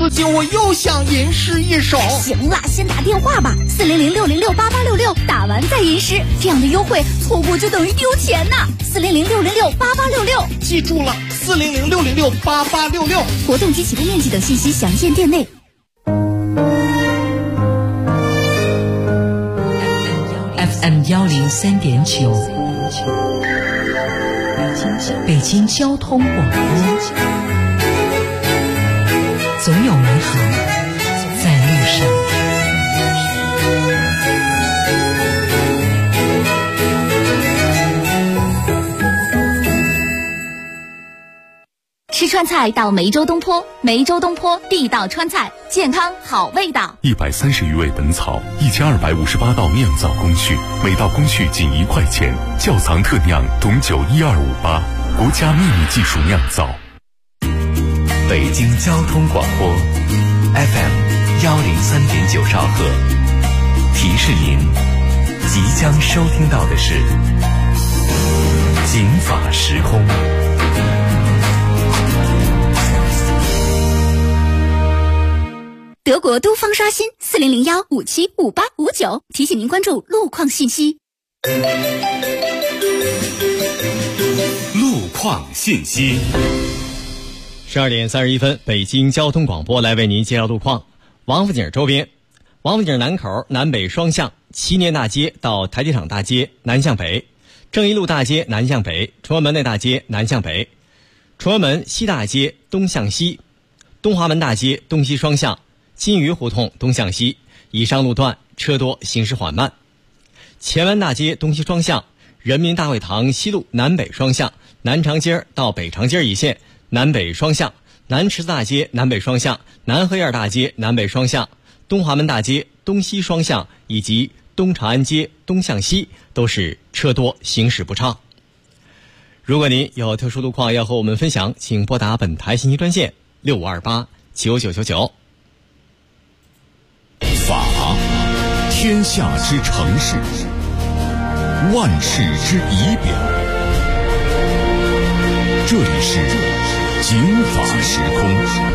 此情我又想吟诗一首。 行了，先打电话吧，400-606-8866，打完再吟诗，这样的优惠错过就等于丢钱呐。400-606-8866， 记住了，400-606-8866。 活动及起步面积等信息详见店内。 FM 103.9，北京交通广播，总有美好在路上。 吃川菜到梅州东坡，梅州东坡地道川菜，健康好味道。 130余味本草，1258道酿造工序，每道工序仅1块钱。窖藏特酿董酒12588，国家秘密技术酿造。 北京交通广播 FM 103.9兆赫，提示您即将收听到的是警法时空。 德国都方刷新40015755859，提醒您关注路况信息。 路况信息。 12点31分，北京交通广播来为您介绍路况。王府井周边，王府井南口南北双向，祈年大街到台铁厂大街南向北，正义路大街南向北，崇文门内大街南向北，崇文门西大街东向西，东华门大街东西双向，金鱼胡同东向西，以上路段车多，行驶缓慢。前门大街东西双向，人民大会堂西路南北双向，南长街到北长街一线南北双向，南池子大街南北双向，南河沿大街南北双向，东华门大街东西双向以及东长安街东向西都是车多，行驶不畅。如果您有特殊路况要和我们分享，请拨打本台信息专线65289999。 法，天下之城市，万世之仪表。这里是警法时空。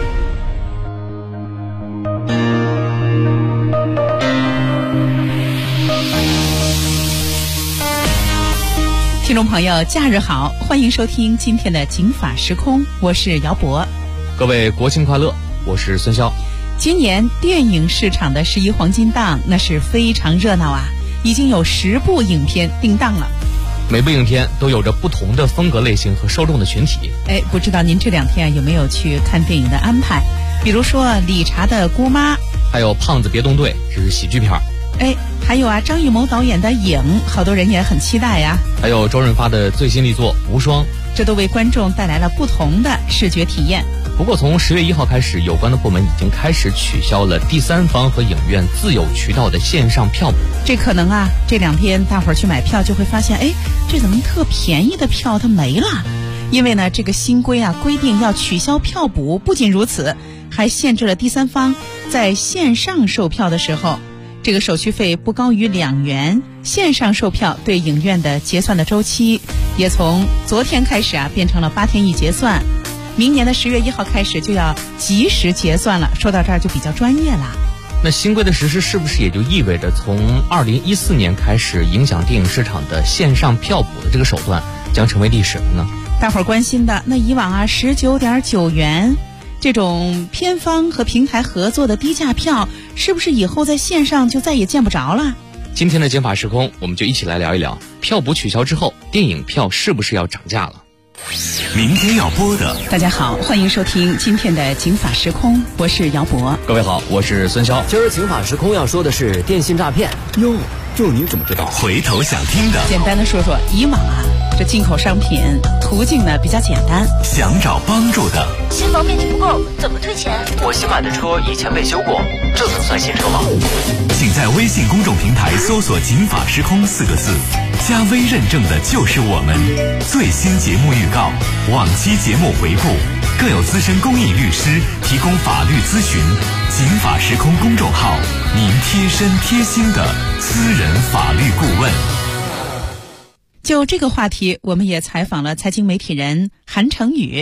听众朋友，假日好，欢迎收听今天的警法时空，我是姚博。 各位国庆快乐，我是孙骁。 今年电影市场的11黄金档那是非常热闹啊，已经有10部影片定档了。 每部影片都有着不同的风格类型和受众的群体。 不知道您这2天有没有去看电影的安排？比如说理查的姑妈， 还有胖子别动队，这是喜剧片。 还有啊，张艺谋导演的影，好多人也很期待呀。 还有周润发的最新力作《无双》， 这都为观众带来了不同的视觉体验。 不过从10月1号开始，有关的部门已经开始取消了第三方和影院自有渠道的线上票补。 这可能啊，这2天大伙儿去买票就会发现，这怎么特便宜的票它没了？因为呢，这个新规啊规定要取消票补，不仅如此，还限制了第三方在线上售票的时候，这个手续费不高于2元。线上售票对影院的结算的周期也从昨天开始啊变成了8天一结算，明年的10月1号开始就要及时结算了。说到这儿就比较专业了。 那新规的实施是不是也就意味着从2014年开始，影响电影市场的线上票补的这个手段将成为历史了呢？ 大伙儿关心的那以往啊19.9元这种片方和平台合作的低价票，是不是以后在线上就再也见不着了？ 今天的警法时空，我们就一起来聊一聊，票补取消之后，电影票是不是要涨价了？ 明天要播的。 大家好，欢迎收听今天的警法时空，我是姚博。 各位好，我是孙骁。 今儿警法时空要说的是电信诈骗。 哟，这你怎么知道？回头想听的。 简单的说说，以往啊，这进口商品途径呢比较简单。 想找帮助的。 新房面积不够，怎么退钱？ 我新买的车以前被修过，这能算新车吗？ 请在微信公众平台搜索警法时空4个字，加微认证的就是我们。最新节目预告，往期节目回顾，更有资深公益律师提供法律咨询。警法时空公众号，您贴身贴心的私人法律顾问。 就这个话题，我们也采访了财经媒体人韩成宇。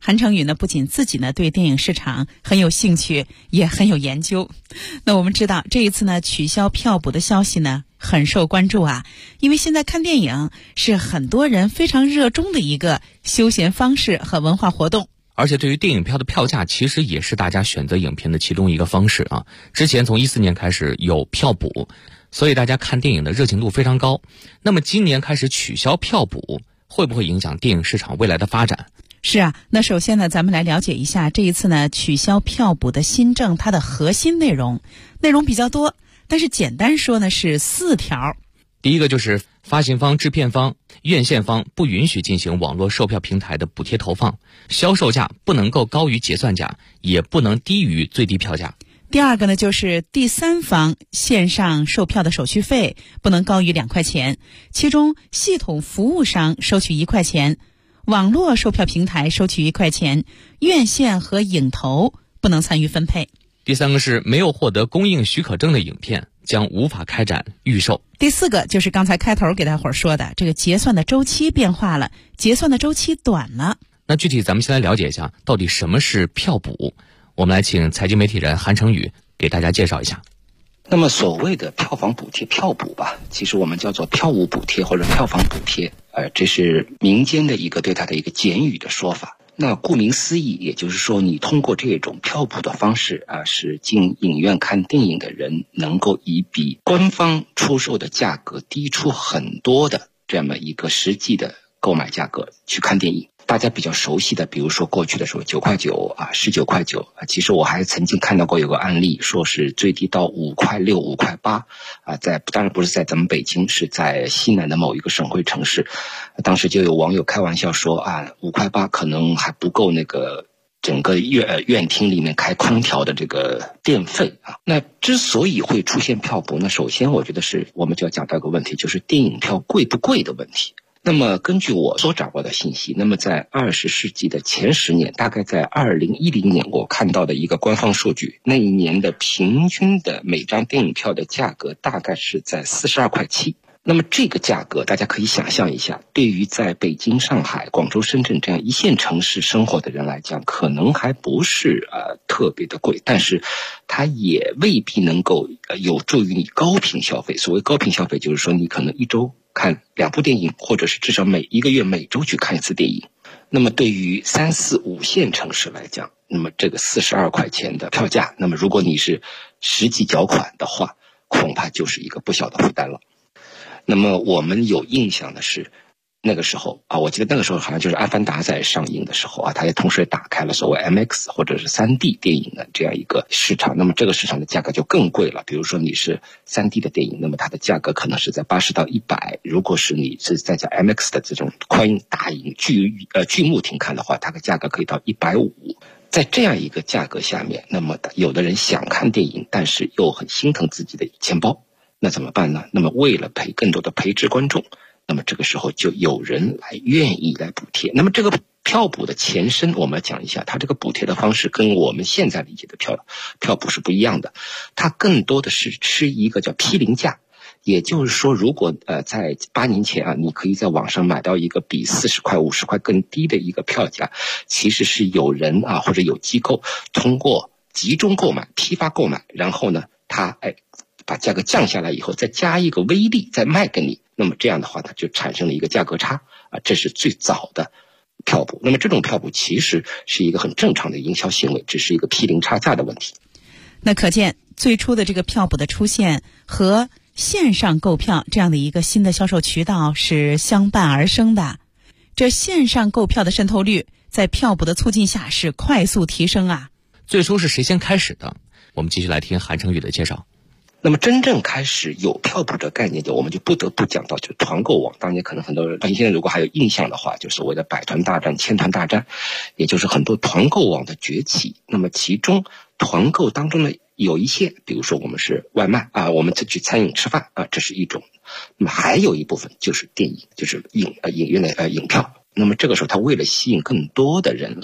韩成宇呢，不仅自己呢对电影市场很有兴趣，也很有研究。那我们知道，这一次呢取消票补的消息呢很受关注啊，因为现在看电影是很多人非常热衷的一个休闲方式和文化活动。 而且对于电影票的票价，其实也是大家选择影片的其中一个方式啊。之前从14年开始有票补，所以大家看电影的热情度非常高。那么今年开始取消票补，会不会影响电影市场未来的发展？ 是啊，那首先呢，咱们来了解一下这一次呢取消票补的新政，它的核心内容比较多，但是简单说呢是4条。 第一个就是发行方、制片方、院线方不允许进行网络售票平台的补贴投放，销售价不能够高于结算价，也不能低于最低票价。 第二个呢，就是第三方线上售票的手续费不能高于2块钱，其中系统服务商收取1块钱，网络售票平台收取1块钱，院线和影投不能参与分配。 第三个是没有获得供应许可证的影片将无法开展预售。 第4个就是刚才开头给大伙儿说的，这个结算的周期变化了，结算的周期短了。 那具体咱们先来了解一下，到底什么是票补？我们来请财经媒体人韩成宇给大家介绍一下。 那么所谓的票房补贴、票补吧，其实我们叫做票务补贴或者票房补贴，这是民间的一个对它的一个简语的说法。那顾名思义，也就是说你通过这种票补的方式使进影院看电影的人能够以比官方出售的价格低出很多的这么一个实际的购买价格去看电影。大家比较熟悉的，比如说过去的时候9块9 19块9，其实我还曾经看到过有个案例，说是最低到5块6 5块8，当然不是在咱们北京，是在西南的某一个省会城市。当时就有网友开玩笑说5块8可能还不够那个整个院厅里面开空调的这个电费啊。那之所以会出现票补呢，首先我觉得是我们就要讲到一个问题，就是电影票贵不贵的问题。那么根据我所掌握的信息，那么在20世纪的前10年，大概在2010年我看到的一个官方数据，那一年的平均的每张电影票的价格大概是在42块7。那么这个价格大家可以想象一下，对于在北京、上海、广州、深圳这样一线城市生活的人来讲，可能还不是特别的贵，但是它也未必能够有助于你高频消费。所谓高频消费，就是说你可能一周看2部电影，或者是至少每1个月每周去看1次电影。那么对于3、4、5线城市来讲，那么这个42块钱的票价，那么如果你是实际缴款的话，恐怕就是一个不小的负担了。那么我们有印象的是，那个时候我记得那个时候好像就是《阿凡达》在上映的时候它也同时打开了所谓 MX 或者是 3D 电影的这样一个市场。那么这个市场的价格就更贵了，比如说你是 3D 的电影，那么它的价格可能是在80到100，如果是你是在家 MX 的这种宽大影巨幕厅看的话，它的价格可以到150。在这样一个价格下面，那么有的人想看电影，但是又很心疼自己的钱包，那怎么办呢？那么为了更多的培植观众，那么这个时候就有人愿意来补贴。那么这个票补的前身，我们要讲一下，它这个补贴的方式跟我们现在理解的票补是不一样的。它更多的是吃一个叫批零价，也就是说，如果在8年前你可以在网上买到一个比40块、50块更低的一个票价，其实是有人或者有机构通过集中购买、批发购买，然后呢，他把价格降下来以后，再加一个微利再卖给你，那么这样的话呢，就产生了一个价格差这是最早的票补。那么这种票补其实是一个很正常的营销行为，只是一个批零差价的问题。 那可见最初的这个票补的出现和线上购票这样的一个新的销售渠道是相伴而生的。这线上购票的渗透率在票补的促进下是快速提升啊。 最初是谁先开始的？我们继续来听韩成宇的介绍。 那么真正开始有票补的概念，我们就不得不讲到就是团购网。当年可能很多人现在如果还有印象的话，就所谓的百团大战、千团大战，也就是很多团购网的崛起。那么其中团购当中呢，有一些比如说我们是外卖我们去餐饮吃饭这是一种。那么还有一部分就是电影，就是影院的影票。那么这个时候他为了吸引更多的人来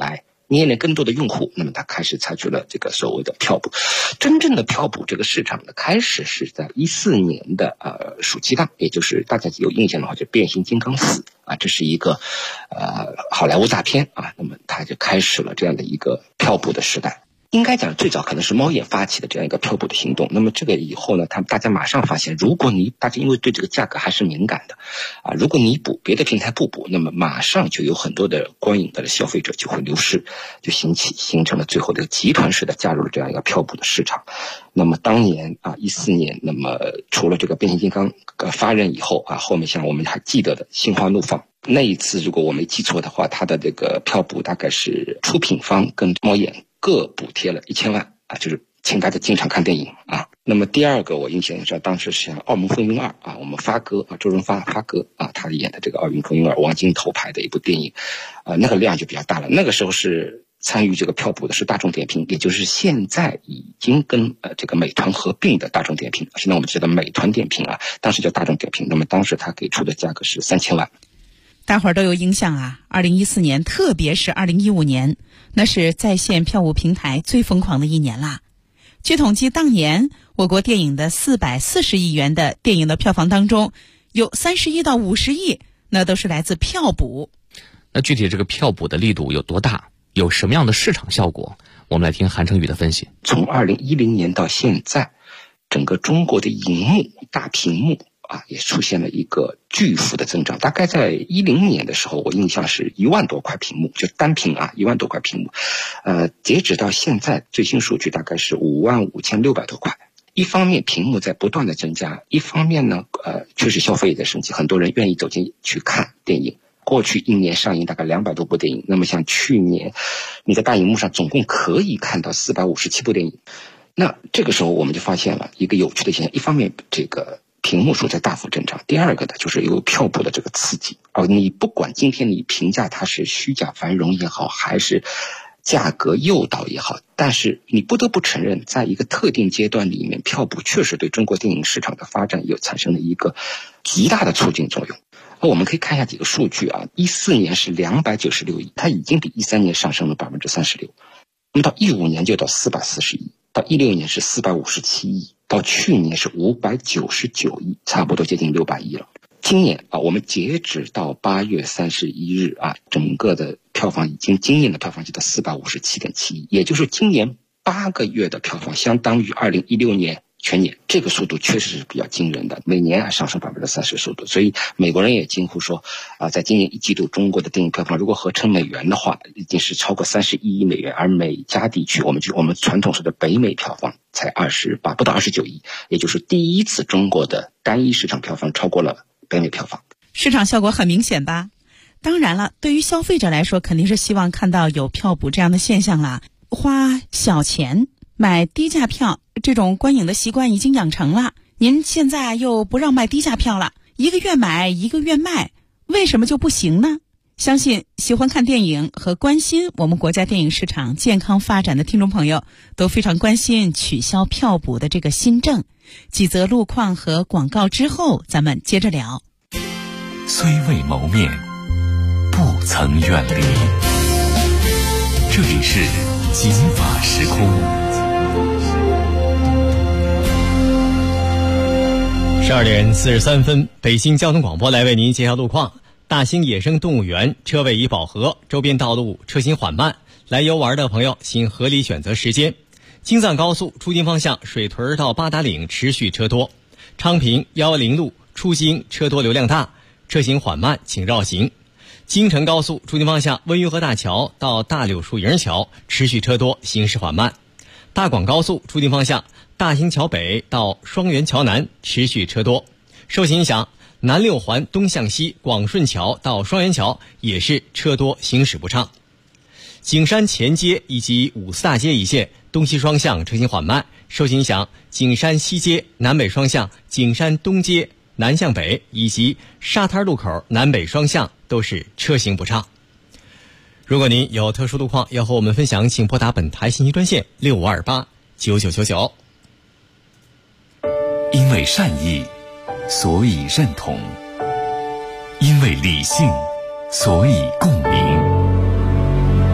捏连更多的用户，那么他开始采取了这个所谓的票补。真正的票补这个市场呢，开始是在14年的暑期档，也就是大家有印象的话，就变形金刚4啊，这是一个好莱坞大片啊，那么它就开始了这样的一个票补的时代。应该讲最早可能是猫眼发起的这样一个票补的行动，那么这个以后呢，大家马上发现，如果大家因为对这个价格还是敏感的啊，如果你补别的平台不补，那么马上就有很多的观影的消费者就会流失，就形成了最后的集团式的加入了这样一个票补的市场。那么当年14年，那么除了这个变形金刚发轫以后后面像我们还记得的心花怒放那一次，如果我没记错的话，它的这个票补大概是出品方跟猫眼各补贴了1000万就是请大家经常看电影啊。那么第二个我印象是当时是像《澳门风云2》我们发哥周润发哥他演的这个《澳门风云2》王晶头牌的一部电影那个量就比较大了。那个时候是参与这个票补的是大众点评，也就是现在已经跟这个美团合并的大众点评。现在我们知道美团点评当时叫大众点评，那么当时他给出的价格是3000万。 大伙儿都有印象2014年特别是2015年，那是在线票务平台最疯狂的一年啦。据统计，当年我国电影的440亿元的电影的票房当中，有31到50亿那都是来自票补。 那具体这个票补的力度有多大，有什么样的市场效果，我们来听韩成宇的分析。 从2010年到现在，整个中国的荧幕大屏幕也出现了一个巨幅的增长。大概在10年的时候，我印象是1万多块屏幕，就单屏1万多块屏幕。截止到现在最新数据大概是55600多块。一方面屏幕在不断的增加，一方面呢确实消费也在升级，很多人愿意走进去看电影。过去1年上映大概200多部电影，那么像去年你在大荧幕上总共可以看到457部电影。那这个时候我们就发现了一个有趣的现象，一方面这个屏幕数在大幅增长，第二个呢就是有票补的这个刺激你不管今天你评价它是虚假繁荣也好，还是价格诱导也好，但是你不得不承认，在一个特定阶段里面，票补确实对中国电影市场的发展有产生了一个极大的促进作用。我们可以看一下几个数据14年是296亿，它已经比13年上升了36%。那么到15年就到440亿，到16年是457亿，到去年是599亿，差不多接近600亿了。今年我们截止到8月31日整个的票房已经惊艳的票房就到457.7亿，也就是今年8个月的票房相当于2016年全年，这个速度确实是比较惊人的，每年上升30%速度。所以美国人也惊呼说在今年1季度中国的电影票房如果合成美元的话，已经是超过31亿美元，而美加地区我们传统说的北美票房才28不到29亿，也就是第一次中国的单一市场票房超过了北美票房。 市场效果很明显吧？当然了，对于消费者来说肯定是希望看到有票补这样的现象啦。花小钱买低价票这种观影的习惯已经养成了，您现在又不让卖低价票了，一个月买一个月卖，为什么就不行呢？相信喜欢看电影和关心我们国家电影市场健康发展的听众朋友都非常关心取消票补的这个新政。几则路况和广告之后咱们接着聊。 虽未谋面，不曾远离。这里是金法时空。 12点43分，北京交通广播来为您介绍路况。大兴野生动物园车位已饱和，周边道路车行缓慢，来游玩的朋友请合理选择时间。京藏高速出京方向水屯到八达岭持续车多，昌平110路出京车多流量大，车行缓慢，请绕行。京承高速出京方向温榆河大桥到大柳树营桥持续车多，行驶缓慢。大广高速出京方向大兴桥北到双元桥南持续车多。受其影响，南六环东向西广顺桥到双元桥也是车多，行驶不畅。景山前街以及五四大街一线东西双向车行缓慢，受其影响，景山西街南北双向、景山东街南向北以及沙滩路口南北双向都是车行不畅。如果您有特殊路况要和我们分享，请拨打本台信息专线65289999。 因为善意，所以认同；因为理性，所以共鸣。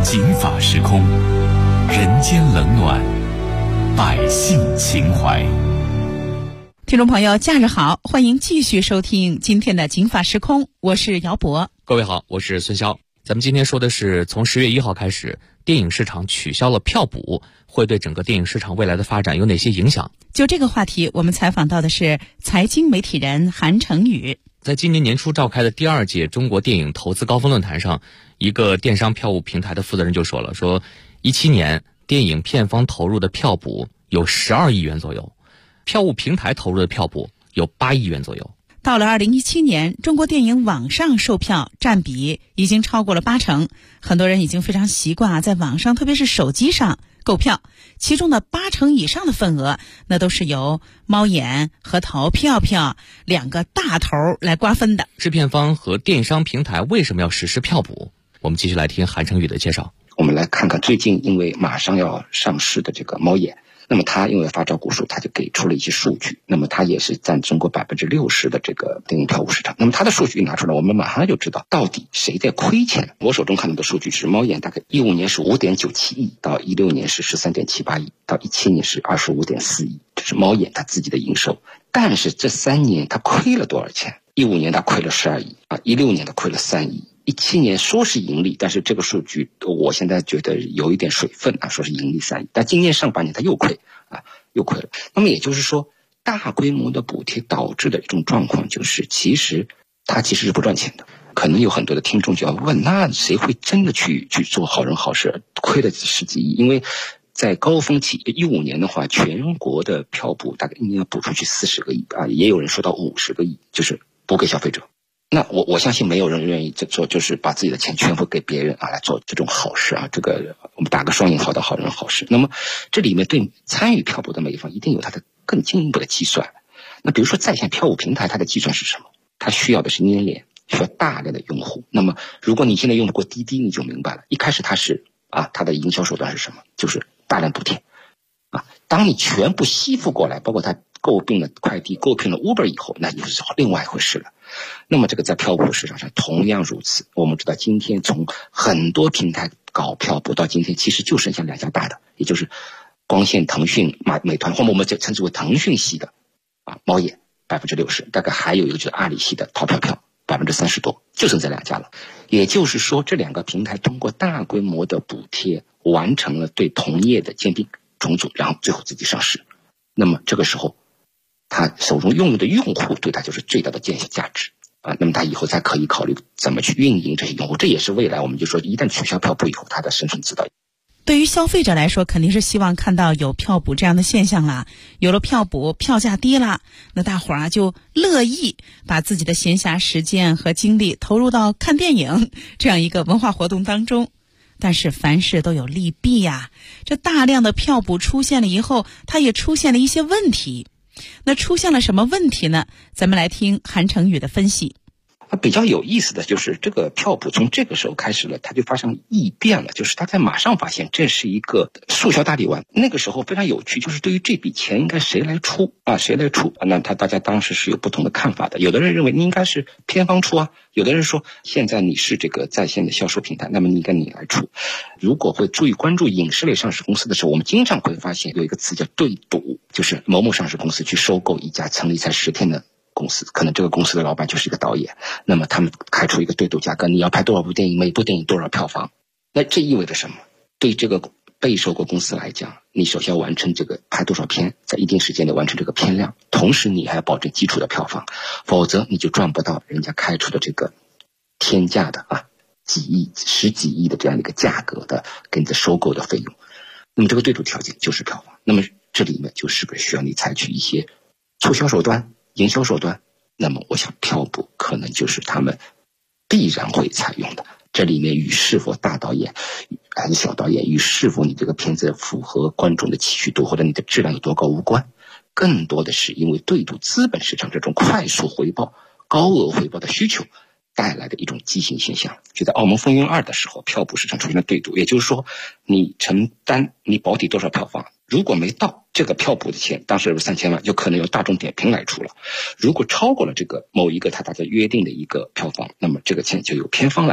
警法时空，人间冷暖，百姓情怀。 听众朋友，假日好，欢迎继续收听今天的警法时空，我是姚博。 各位好，我是孙潇。咱们今天说的是从10月1号开始，电影市场取消了票补，会对整个电影市场未来的发展有哪些影响？ 就这个话题，我们采访到的是财经媒体人韩成宇。 在今年年初召开的第2届中国电影投资高峰论坛上，一个电商票务平台的负责人就说了，说17年电影片方投入的票补有12亿元左右，票务平台投入的票补有8亿元左右。 到了2017年，中国电影网上售票占比已经超过了80%，很多人已经非常习惯在网上，特别是手机上购票，其中的80%以上的份额，那都是由猫眼和淘票票两个大头来瓜分的。 制片方和电商平台为什么要实施票补？我们继续来听韩成宇的介绍。 我们来看看最近因为马上要上市的这个猫眼，那么它因为发招股书，它就给出了一些数据，那么它也是占中国60%的这个电影票务市场。那么它的数据拿出来，我们马上就知道到底谁在亏钱。我手中看到的数据是猫眼大概15年是5.97亿，到16年是13.78亿，到17年是25.4亿，这是猫眼它自己的营收。但是这3年它亏了多少钱？15年它亏了12亿，16年它亏了3亿。17年说是盈利，但是这个数据我现在觉得有一点水分说是盈利3亿，但今年上半年它又亏了。那么也就是说，大规模的补贴导致的一种状况就是，它其实是不赚钱的。可能有很多的听众就要问，那谁会真的去做好人好事，亏了10几亿？因为在高峰期15年的话，全国的票补大概一年要补出去40个亿也有人说到50个亿，就是补给消费者。那我相信没有人愿意做，就是把自己的钱全部给别人来做这种好事这个我们打个双引号的好人好事。那么这里面对参与票补的每一方一定有它的更进一步的计算。那比如说在线票务平台，它的计算是什么？它需要的是粘连，需要大量的用户。那么如果你现在用过滴滴，你就明白了，一开始它是它的营销手段是什么？就是大量补贴当你全部吸附过来，包括它购并了快递，购并了 Uber 以后，那就是另外一回事了。那么这个在票补市场上同样如此。我们知道今天从很多平台搞票补到今天，其实就剩下2家大的，也就是光线、腾讯、美团，或者我们称之为腾讯系的猫眼60%，大概还有一个就是阿里系的淘票票30%多，就剩这2家了。也就是说，这2个平台通过大规模的补贴完成了对同业的兼并重组，然后最后自己上市。那么这个时候他手中用的用户对他就是最大的价值那么他以后才可以考虑怎么去运营这些用户。这也是未来我们就说一旦取消票补以后他的生存之道。 对于消费者来说，肯定是希望看到有票补这样的现象啦。有了票补，票价低了，那大伙儿就乐意把自己的闲暇时间和精力投入到看电影这样一个文化活动当中。但是凡事都有利弊这大量的票补出现了以后，它也出现了一些问题。那出现了什么问题呢？咱们来听韩成宇的分析。 比较有意思的就是这个票补从这个时候开始了，它就发生异变了，就是大家马上发现这是一个促销大力丸。那个时候非常有趣，就是对于这笔钱应该谁来出那大家当时是有不同的看法的。有的人认为你应该是片方出有的人说现在你是这个在线的销售平台，那么应该你来出。如果会注意关注影视类上市公司的时候，我们经常会发现有一个词叫对赌，就是某某上市公司去收购一家成立才10天的公司，可能这个公司的老板就是一个导演，那么他们开出一个对赌价格，你要拍多少部电影，每部电影多少票房。那这意味着什么？对这个被收购公司来讲，你首先要完成这个拍多少片，在一定时间内完成这个片量，同时你还要保证基础的票房，否则你就赚不到人家开出的这个天价的几亿、10几亿的这样的一个价格的给你的收购的费用。那么这个对赌条件就是票房，那么这里面就是不是需要你采取一些促销手段、营销手段？那么我想票补可能就是他们必然会采用的。这里面与是否大导演还是小导演，与是否你这个片子符合观众的期许度或者你的质量有多高无关，更多的是因为对赌资本市场这种快速回报、高额回报的需求带来的一种畸形现象。就在澳门风云2的时候，票补市场出现了对赌，也就是说你承担你保底多少票房，如果没到这个票补的钱，当时是3000万，就可能由大众点评来出了。如果超过了这个某一个大家约定的一个票房，那么这个钱就由片方来出。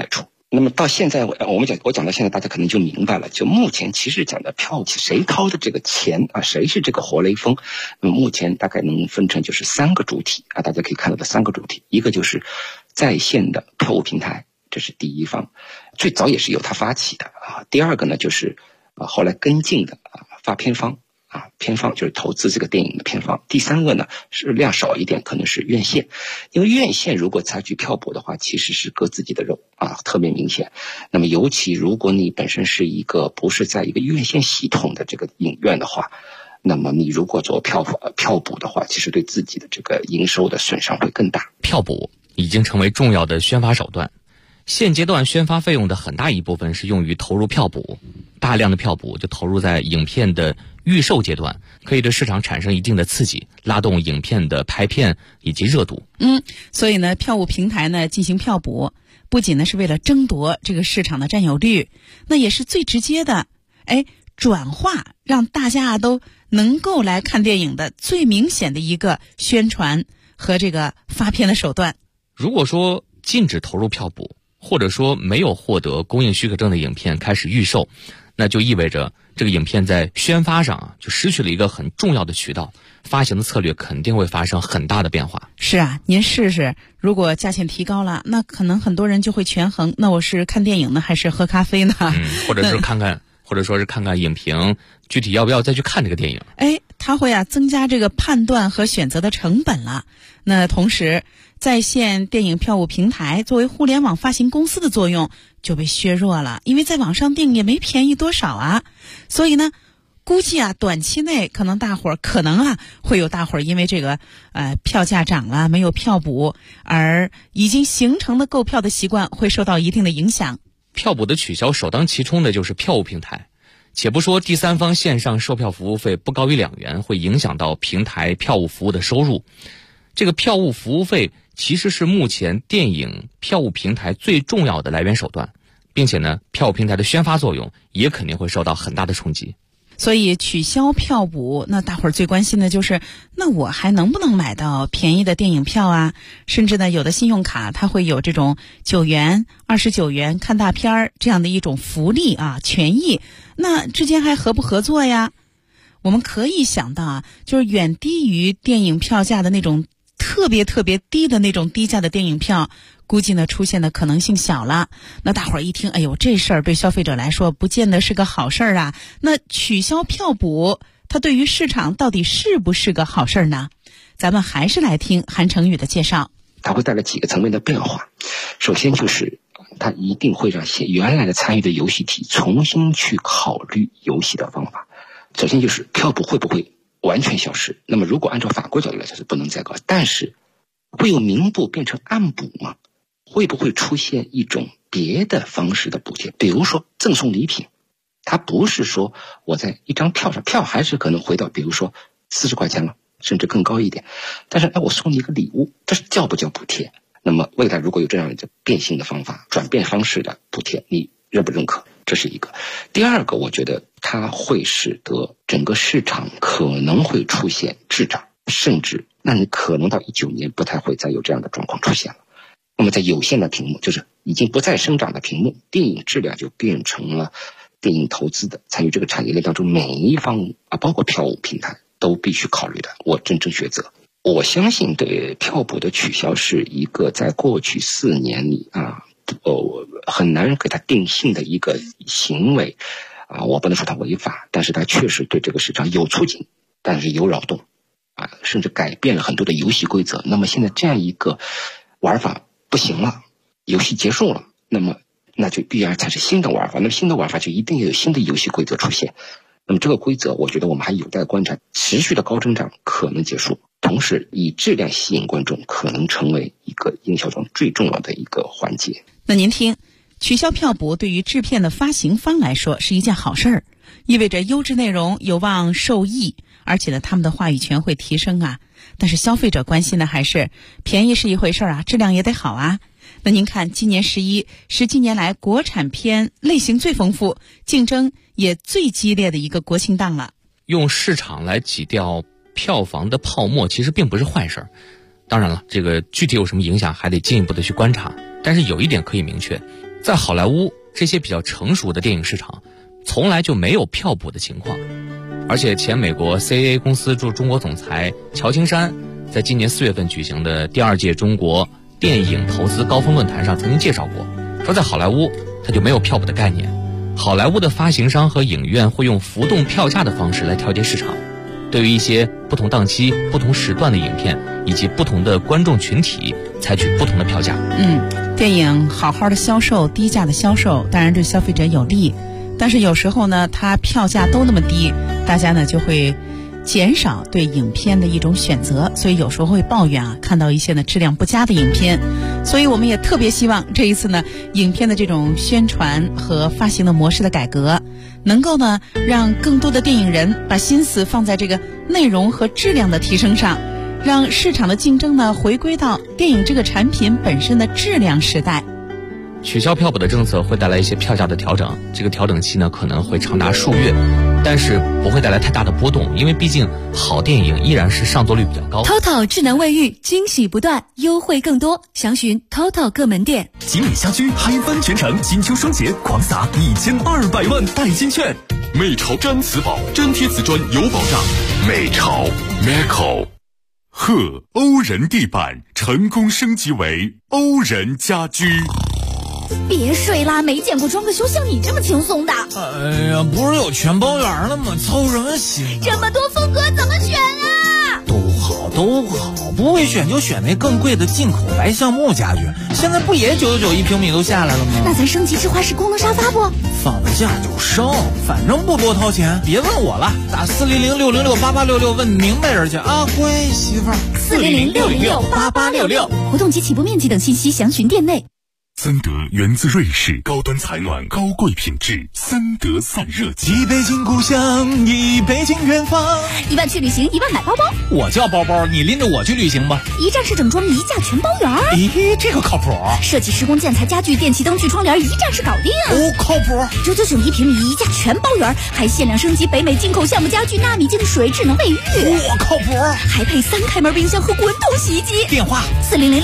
那么到现在，我讲到现在，大家可能就明白了。就目前其实讲的票，谁掏的这个钱啊，谁是这个活雷锋？那么目前大概能分成就是3个主体啊，大家可以看到的3个主体，一个就是在线的票务平台，这是第一方，最早也是由他发起的啊。第二个呢，就是后来跟进的发片方。片方就是投资这个电影的片方。第3个呢是量少一点，可能是院线，因为院线如果采取票补的话，其实是割自己的肉啊，特别明显。那么尤其如果你本身是一个不是在一个院线系统的这个影院的话，那么你如果做票补的话，其实对自己的这个营收的损伤会更大。 票补已经成为重要的宣发手段。现阶段宣发费用的很大一部分是用于投入票补，大量的票补就投入在影片的预售阶段，可以对市场产生一定的刺激，拉动影片的排片以及热度。 所以呢，票务平台呢进行票补，不仅呢是为了争夺这个市场的占有率，那也是最直接的，转化让大家都能够来看电影的最明显的一个宣传和这个发片的手段。 如果说禁止投入票补，或者说没有获得公映许可证的影片开始预售，那就意味着这个影片在宣发上就失去了一个很重要的渠道，发行的策略肯定会发生很大的变化。 是啊，您试试，如果价钱提高了，那可能很多人就会权衡，那我是看电影呢还是喝咖啡呢？ 或者是看看影评，具体要不要再去看这个电影。 它会增加这个判断和选择的成本了。那同时在线电影票务平台作为互联网发行公司的作用就被削弱了，因为在网上订也没便宜多少啊。所以呢，估计短期内可能会有大伙儿因为这个票价涨了，没有票补，而已经形成的购票的习惯会受到一定的影响。 票补的取消首当其冲的就是票务平台。且不说第三方线上售票服务费不高于2元会影响到平台票务服务的收入，这个票务服务费其实是目前电影票务平台最重要的来源手段，并且呢，票务平台的宣发作用也肯定会受到很大的冲击。 所以取消票补，那大伙儿最关心的就是，那我还能不能买到便宜的电影票啊？甚至呢，有的信用卡它会有这种9元、29元看大片儿这样的一种福利权益，那之间还合不合作呀？我们可以想到就是远低于电影票价的那种特别低的那种低价的电影票，估计呢出现的可能性小了。那大伙儿一听，这事儿对消费者来说不见得是个好事儿啊。那取消票补，它对于市场到底是不是个好事儿呢？咱们还是来听韩成宇的介绍。 它会带来几个层面的变化。首先就是它一定会让原来的参与的游戏体重新去考虑游戏的方法。首先就是票补会不会完全消失？那么如果按照法规角度来说是不能再高，但是会有明补变成暗补吗？会不会出现一种别的方式的补贴？比如说赠送礼品，它不是说我在一张票上，票还是可能回到比如说40块钱了，甚至更高一点，但是我送你一个礼物，这是叫不叫补贴？那么未来如果有这样的变性的方法，转变方式的补贴，你认不认可？这是一个。第二个，我觉得它会使得整个市场可能会出现滞涨，甚至那你可能到19年不太会再有这样的状况出现了。那么在有限的屏幕，就是已经不再生长的屏幕，电影质量就变成了电影投资的参与这个产业链当中每一方包括票务平台都必须考虑的我真正抉择。我相信对票补的取消是一个在过去4年里很难给它定性的一个行为我不能说它违法，但是它确实对这个市场有促进，但是有扰动甚至改变了很多的游戏规则。那么现在这样一个玩法不行了，游戏结束了，那就必然才是新的玩法，那么新的玩法就一定要有新的游戏规则出现。那么这个规则我觉得我们还有待观察，持续的高增长可能结束，同时以质量吸引观众可能成为一个营销中最重要的一个环节。 那您听，取消票补对于制片的发行方来说是一件好事儿，意味着优质内容有望受益，而且呢他们的话语权会提升但是消费者关心的还是便宜是一回事质量也得好那您看今年11是近年来国产片类型最丰富，竞争也最激烈的一个国庆档了。 用市场来挤掉票房的泡沫其实并不是坏事，当然了，这个具体有什么影响还得进一步的去观察。但是有一点可以明确， 在好莱坞这些比较成熟的电影市场，从来就没有票补的情况。而且前美国 CAA 公司驻中国总裁乔青山在今年4月份举行的第2届中国电影投资高峰论坛上曾经介绍过，说在好莱坞它就没有票补的概念，好莱坞的发行商和影院会用浮动票价的方式来调节市场，对于一些不同档期、不同时段的影片以及不同的观众群体采取不同的票价。 电影好好的销售，低价的销售当然对消费者有利，但是有时候呢它票价都那么低，大家呢就会减少对影片的一种选择，所以有时候会抱怨看到一些呢质量不佳的影片。所以我们也特别希望这一次呢影片的这种宣传和发行的模式的改革，能够呢让更多的电影人把心思放在这个内容和质量的提升上，让市场的竞争呢回归到电影这个产品本身的质量时代。 取消票补的政策会带来一些票价的调整，这个调整期呢可能会长达数月，但是不会带来太大的波动，因为毕竟好电影依然是上座率比较高。 TOTO 智能卫浴，惊喜不断，优惠更多，详询 TOTO 各门店。 吉米家居嗨翻全城，金秋双节狂撒1200万代金券， 美潮毡瓷宝，粘贴瓷砖有保障。美潮 Meco。欧人地板成功升级为欧人家居。 别睡啦，没见过装个修像你这么轻松的。 哎呀，不是有全包圆了吗？操什么心啊？ 这么多风格怎么选啊？ 都好，不会选就选那更贵的进口白橡木家具，现在不也999一平米都下来了吗？ 那咱升级智华式功能沙发不？ 放了假就升，反正不多掏钱。别问我了，打400-606-8866问明白人去啊，乖媳妇儿。 400-606-8866，活动及起步面积等信息详询店内。 森德源自瑞士，高端采暖，高贵品质，森德散热机。 一杯敬故乡，一杯敬远方。 1万去旅行，1万买包包。 我叫包包，你拎着我去旅行吧。 一站式整装，一价全包圆。 咦，这个靠谱。 设计施工建材家具电器灯具窗帘，一站式搞定。 哦，靠谱。 999一平米，一价全包圆，还限量升级北美进口橡木家具纳米净水智能卫浴。 我靠谱。 还配3开门冰箱和滚筒洗衣机。 电话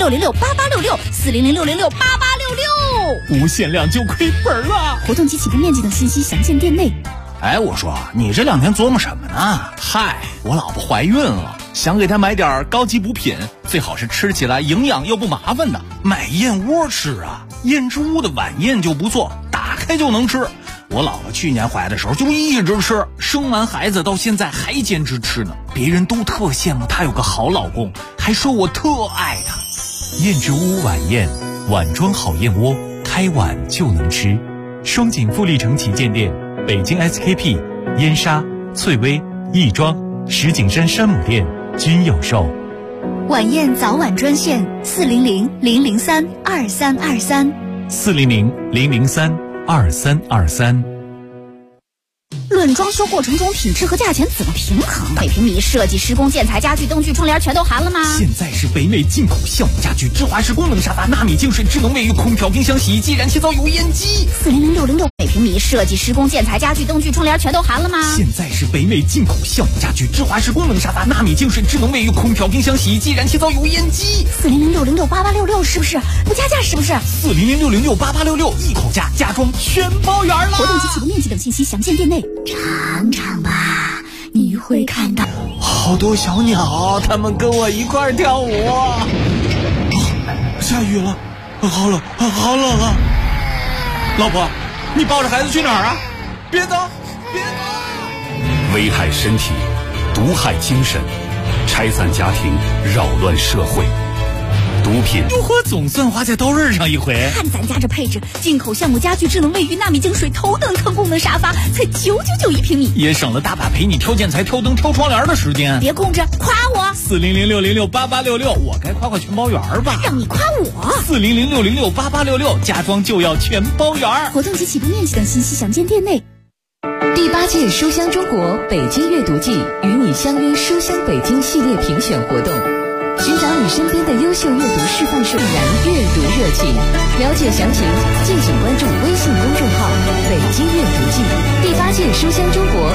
400-606-8866，400-606-8866。 无限量就亏本了。 活动及起步面积等信息详见店内。 哎，我说你这2天琢磨什么呢？嗨，我老婆怀孕了，想给她买点高级补品，最好是吃起来营养又不麻烦的。买燕窝吃啊，燕之屋的晚宴就不错，打开就能吃。我老婆去年怀的时候就一直吃，生完孩子到现在还坚持吃呢。别人都特羡慕她有个好老公，还说我特爱她。 燕之屋晚宴，碗装好燕窝，开碗就能吃。双井富力城旗舰店、北京 SKP、燕莎、翠微、亦庄、石景山山姆店均有售。 晚宴早晚专线400-003-2323。 400-003-2323。 论装修过程中品质和价钱怎么平衡？每平米设计施工建材家具灯具窗帘全都含了吗？ 现在是北美进口橡木家具智华式功能沙发纳米净水智能卫浴空调冰箱洗衣机燃气灶油烟机。 400-606，每平米设计施工建材家具灯具窗帘全都含了吗？ 现在是北美进口橡木家具智华式功能沙发纳米净水智能卫浴空调冰箱洗衣机燃气灶油烟机。 400-606-8866，是不是不加价？是不是 400-606-8866一口价，家装全包圆了。 活动及起步面积等信息详见店内。尝尝吧，你会看到好多小鸟，它们跟我一块跳舞。下雨了，好冷，好冷啊！老婆，你抱着孩子去哪儿啊？别走，别走！ 危害身体，毒害精神，拆散家庭，扰乱社会。毒品哟呵，总算花在刀刃上一回。 看咱家这配置，进口橡木家具智能卫浴纳米净水头等舱功能沙发才999一平米， 也省了大把陪你挑建材、挑灯、挑窗帘的时间。 别空着，夸我 400-606-8866，我该夸全包圆吧？ 让你夸我 400-606-8866，家装就要全包圆。 活动及起步面积等信息详见店内。 第8届书香中国北京阅读季与你相约书香北京系列评选活动，寻找你身边的优秀阅读示范生，燃阅读热情。了解详情，敬请关注微信公众号“北京阅读季”。第8届书香中国